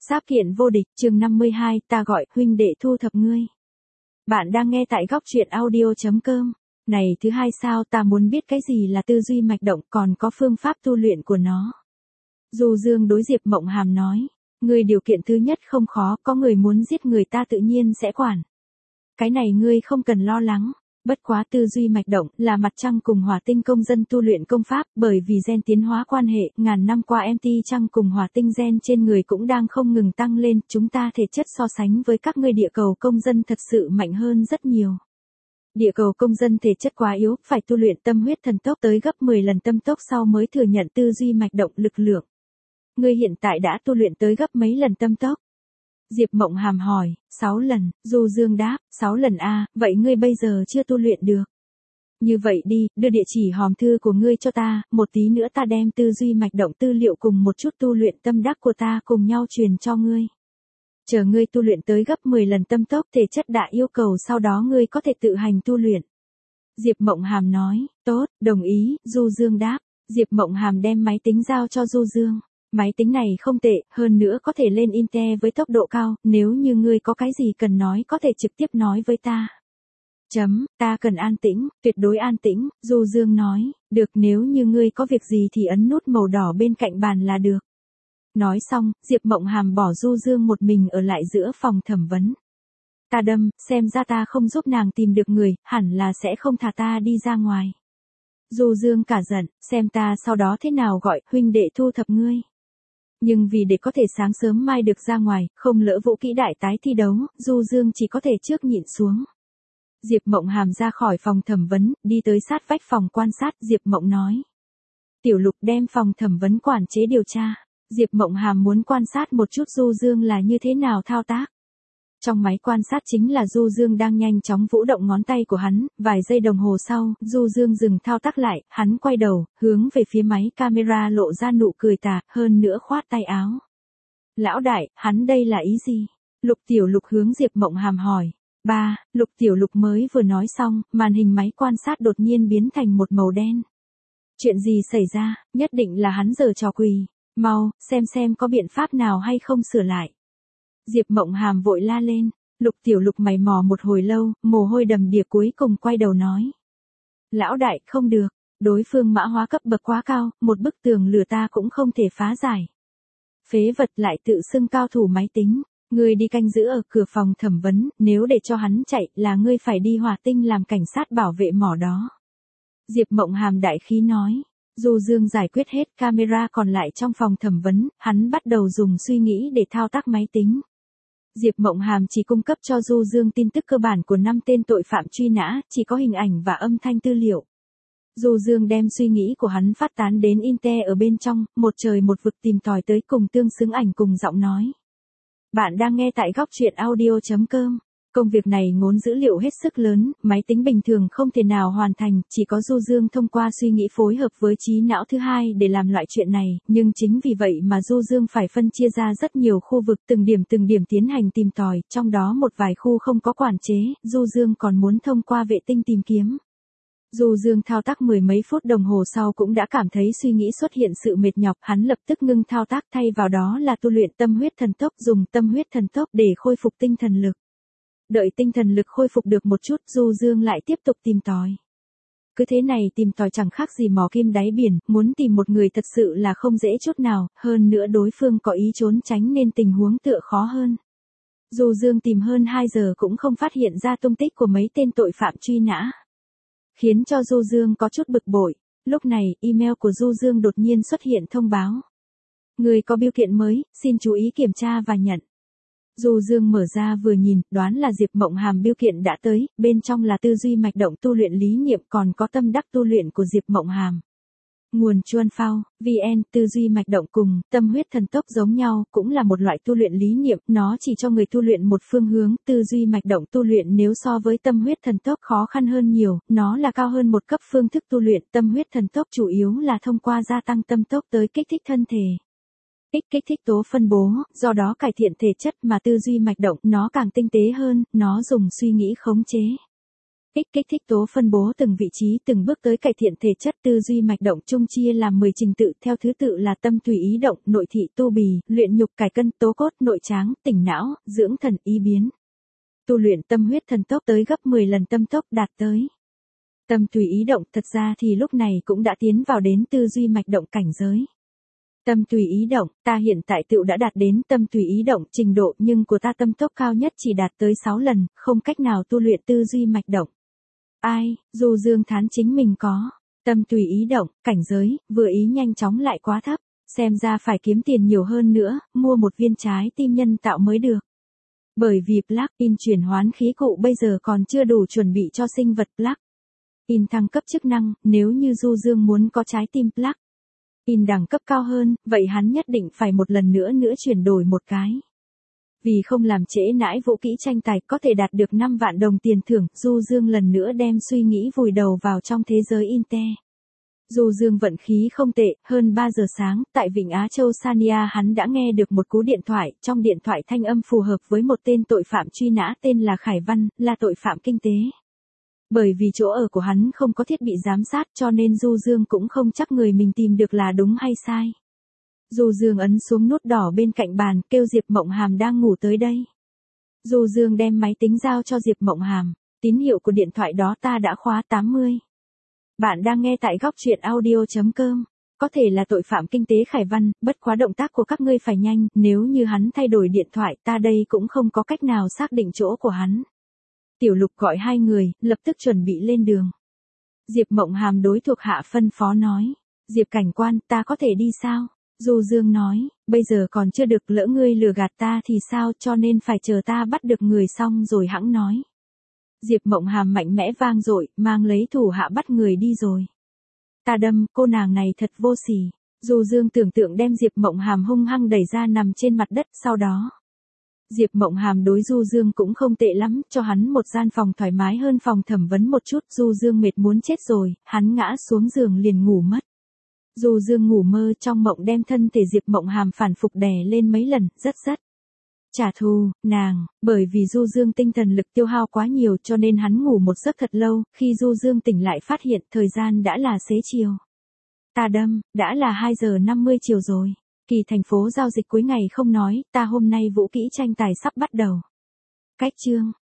Sáp kiện vô địch, chương 52, ta gọi huynh đệ thu thập ngươi. Bạn đang nghe tại góc truyện audio.com. Này thứ hai sao, ta muốn biết cái gì là tư duy mạch động, còn có phương pháp tu luyện của nó. Du Dương đối Diệp Mộng Hàm nói, ngươi điều kiện thứ nhất không khó, có người muốn giết người ta tự nhiên sẽ quản. Cái này ngươi không cần lo lắng. Bất quá tư duy mạch động là mặt trăng cùng hỏa tinh công dân tu luyện công pháp, bởi vì gen tiến hóa quan hệ, ngàn năm qua MT trăng cùng hỏa tinh gen trên người cũng đang không ngừng tăng lên, chúng ta thể chất so sánh với các ngươi địa cầu công dân thật sự mạnh hơn rất nhiều. Địa cầu công dân thể chất quá yếu, phải tu luyện tâm huyết thần tốc tới gấp 10 lần tâm tốc sau mới thừa nhận tư duy mạch động lực lượng. Ngươi hiện tại đã tu luyện tới gấp mấy lần tâm tốc? Diệp Mộng Hàm hỏi, 6 lần, Du Dương đáp, 6 lần a, vậy ngươi bây giờ chưa tu luyện được. Như vậy đi, đưa địa chỉ hòm thư của ngươi cho ta, một tí nữa ta đem tư duy mạch động tư liệu cùng một chút tu luyện tâm đắc của ta cùng nhau truyền cho ngươi. Chờ ngươi tu luyện tới gấp 10 lần tâm tốc thể chất đã yêu cầu, sau đó ngươi có thể tự hành tu luyện. Diệp Mộng Hàm nói, tốt, đồng ý, Du Dương đáp. Diệp Mộng Hàm đem máy tính giao cho Du Dương. Máy tính này không tệ, hơn nữa có thể lên Intel với tốc độ cao, nếu như ngươi có cái gì cần nói có thể trực tiếp nói với ta. Ta cần an tĩnh, tuyệt đối an tĩnh, Du Dương nói, được, nếu như ngươi có việc gì thì ấn nút màu đỏ bên cạnh bàn là được. Nói xong, Diệp Mộng Hàm bỏ Du Dương một mình ở lại giữa phòng thẩm vấn. Ta đâm, xem ra ta không giúp nàng tìm được người, hẳn là sẽ không thả ta đi ra ngoài. Du Dương cả giận, xem ta sau đó thế nào gọi huynh đệ thu thập ngươi. Nhưng vì để có thể sáng sớm mai được ra ngoài, không lỡ vũ kỹ đại tái thi đấu, Du Dương chỉ có thể trước nhịn xuống. Diệp Mộng Hàm ra khỏi phòng thẩm vấn, đi tới sát vách phòng quan sát, Diệp Mộng nói. Tiểu Lục đem phòng thẩm vấn quản chế điều tra. Diệp Mộng Hàm muốn quan sát một chút Du Dương là như thế nào thao tác. Trong máy quan sát chính là Du Dương đang nhanh chóng vũ động ngón tay của hắn, vài giây đồng hồ sau, Du Dương dừng thao tác lại, hắn quay đầu, hướng về phía máy camera lộ ra nụ cười tà, hơn nữa khoát tay áo. Lão đại, hắn đây là ý gì? Lục Tiểu Lục hướng Diệp Mộng Hàm hỏi. Lục Tiểu Lục mới vừa nói xong, màn hình máy quan sát đột nhiên biến thành một màu đen. Chuyện gì xảy ra, nhất định là hắn giở trò quỷ. Mau, xem có biện pháp nào hay không sửa lại. Diệp Mộng Hàm vội la lên, Lục Tiểu Lục mày mò một hồi lâu, mồ hôi đầm đìa cuối cùng quay đầu nói. Lão đại, không được, đối phương mã hóa cấp bậc quá cao, một bức tường lửa ta cũng không thể phá giải. Phế vật lại tự xưng cao thủ máy tính, ngươi đi canh giữ ở cửa phòng thẩm vấn, nếu để cho hắn chạy là ngươi phải đi hỏa tinh làm cảnh sát bảo vệ mỏ đó. Diệp Mộng Hàm đại khí nói. Du Dương giải quyết hết camera còn lại trong phòng thẩm vấn, hắn bắt đầu dùng suy nghĩ để thao tác máy tính. Diệp Mộng Hàm chỉ cung cấp cho Du Dương tin tức cơ bản của 5 tên tội phạm truy nã, chỉ có hình ảnh và âm thanh tư liệu. Du Dương đem suy nghĩ của hắn phát tán đến Intel ở bên trong, một trời một vực tìm tòi tới cùng tương xứng ảnh cùng giọng nói. Bạn đang nghe tại góc truyện audio.com. Công việc này ngốn dữ liệu hết sức lớn, máy tính bình thường không thể nào hoàn thành, chỉ có Du Dương thông qua suy nghĩ phối hợp với trí não thứ hai để làm loại chuyện này, nhưng chính vì vậy mà Du Dương phải phân chia ra rất nhiều khu vực từng điểm tiến hành tìm tòi, trong đó một vài khu không có quản chế, Du Dương còn muốn thông qua vệ tinh tìm kiếm. Du Dương thao tác mười mấy phút đồng hồ sau cũng đã cảm thấy suy nghĩ xuất hiện sự mệt nhọc, hắn lập tức ngưng thao tác thay vào đó là tu luyện tâm huyết thần tốc, dùng tâm huyết thần tốc để khôi phục tinh thần lực. Đợi tinh thần lực khôi phục được một chút, Du Dương lại tiếp tục tìm tòi. Cứ thế này tìm tòi chẳng khác gì mò kim đáy biển, muốn tìm một người thật sự là không dễ chút nào, hơn nữa đối phương có ý trốn tránh nên tình huống tựa khó hơn. Du Dương tìm hơn 2 giờ cũng không phát hiện ra tung tích của mấy tên tội phạm truy nã. Khiến cho Du Dương có chút bực bội, lúc này, email của Du Dương đột nhiên xuất hiện thông báo. Người có bưu kiện mới, xin chú ý kiểm tra và nhận. Du Dương mở ra vừa nhìn, đoán là Diệp Mộng Hàm bưu kiện đã tới, bên trong là tư duy mạch động tu luyện lý niệm còn có tâm đắc tu luyện của Diệp Mộng Hàm. Nguồn Chuan Phao, VN, tư duy mạch động cùng tâm huyết thần tốc giống nhau, cũng là một loại tu luyện lý niệm, nó chỉ cho người tu luyện một phương hướng, tư duy mạch động tu luyện nếu so với tâm huyết thần tốc khó khăn hơn nhiều, nó là cao hơn một cấp phương thức tu luyện, tâm huyết thần tốc chủ yếu là thông qua gia tăng tâm tốc tới kích thích thân thể. Kích thích tố phân bố, do đó cải thiện thể chất mà tư duy mạch động nó càng tinh tế hơn, nó dùng suy nghĩ khống chế. Kích thích tố phân bố từng vị trí từng bước tới cải thiện thể chất tư duy mạch động chung chia làm 10 trình tự theo thứ tự là tâm tùy ý động, nội thị tu bì, luyện nhục cải cân, tố cốt, nội tráng, tỉnh não, dưỡng thần ý biến. Tu luyện tâm huyết thần tốc tới gấp 10 lần tâm tốc đạt tới. Tâm tùy ý động thật ra thì lúc này cũng đã tiến vào đến tư duy mạch động cảnh giới. Tâm tùy ý động, ta hiện tại tựu đã đạt đến tâm tùy ý động trình độ nhưng của ta tâm tốc cao nhất chỉ đạt tới 6 lần, không cách nào tu luyện tư duy mạch động. Ai, Du Dương thán chính mình có. Tâm tùy ý động, cảnh giới, vừa ý nhanh chóng lại quá thấp. Xem ra phải kiếm tiền nhiều hơn nữa, mua một viên trái tim nhân tạo mới được. Bởi vì plug-in chuyển hoán khí cụ bây giờ còn chưa đủ chuẩn bị cho sinh vật plug-in thăng cấp chức năng, nếu như Du Dương muốn có trái tim plug-in đẳng cấp cao hơn, vậy hắn nhất định phải một lần nữa chuyển đổi một cái. Vì không làm trễ nãi vũ kỹ tranh tài có thể đạt được 5 vạn đồng tiền thưởng, Du Dương lần nữa đem suy nghĩ vùi đầu vào trong thế giới Inte. Du Dương vận khí không tệ, hơn 3 giờ sáng, tại Vịnh Á Châu Sania hắn đã nghe được một cú điện thoại, trong điện thoại thanh âm phù hợp với một tên tội phạm truy nã tên là Khải Văn, là tội phạm kinh tế. Bởi vì chỗ ở của hắn không có thiết bị giám sát cho nên Du Dương cũng không chắc người mình tìm được là đúng hay sai. Du Dương ấn xuống nút đỏ bên cạnh bàn, kêu Diệp Mộng Hàm đang ngủ tới đây. Du Dương đem máy tính giao cho Diệp Mộng Hàm, tín hiệu của điện thoại đó ta đã khóa 80. Bạn đang nghe tại góc truyện audio.com. Có thể là tội phạm kinh tế Khải Văn, bất quá động tác của các ngươi phải nhanh, nếu như hắn thay đổi điện thoại ta đây cũng không có cách nào xác định chỗ của hắn. Tiểu Lục gọi hai người, lập tức chuẩn bị lên đường. Diệp Mộng Hàm đối thuộc hạ phân phó nói. Diệp cảnh quan, ta có thể đi sao? Du Dương nói, bây giờ còn chưa được, lỡ ngươi lừa gạt ta thì sao, cho nên phải chờ ta bắt được người xong rồi hẵng nói. Diệp Mộng Hàm mạnh mẽ vang dội, mang lấy thủ hạ bắt người đi rồi. Ta đâm, cô nàng này thật vô sỉ. Du Dương tưởng tượng đem Diệp Mộng Hàm hung hăng đẩy ra nằm trên mặt đất, sau đó. Diệp Mộng Hàm đối Du Dương cũng không tệ lắm, cho hắn một gian phòng thoải mái hơn phòng thẩm vấn một chút, Du Dương mệt muốn chết rồi, hắn ngã xuống giường liền ngủ mất. Du Dương ngủ mơ trong mộng đem thân thể Diệp Mộng Hàm phản phục đè lên mấy lần, rất trả thù, nàng, bởi vì Du Dương tinh thần lực tiêu hao quá nhiều cho nên hắn ngủ một giấc thật lâu, khi Du Dương tỉnh lại phát hiện thời gian đã là xế chiều. Ta đâm, đã là 2 giờ 50 chiều rồi. Kỳ thành phố giao dịch cuối ngày không nói, ta hôm nay vũ kỹ tranh tài sắp bắt đầu. Cách chương.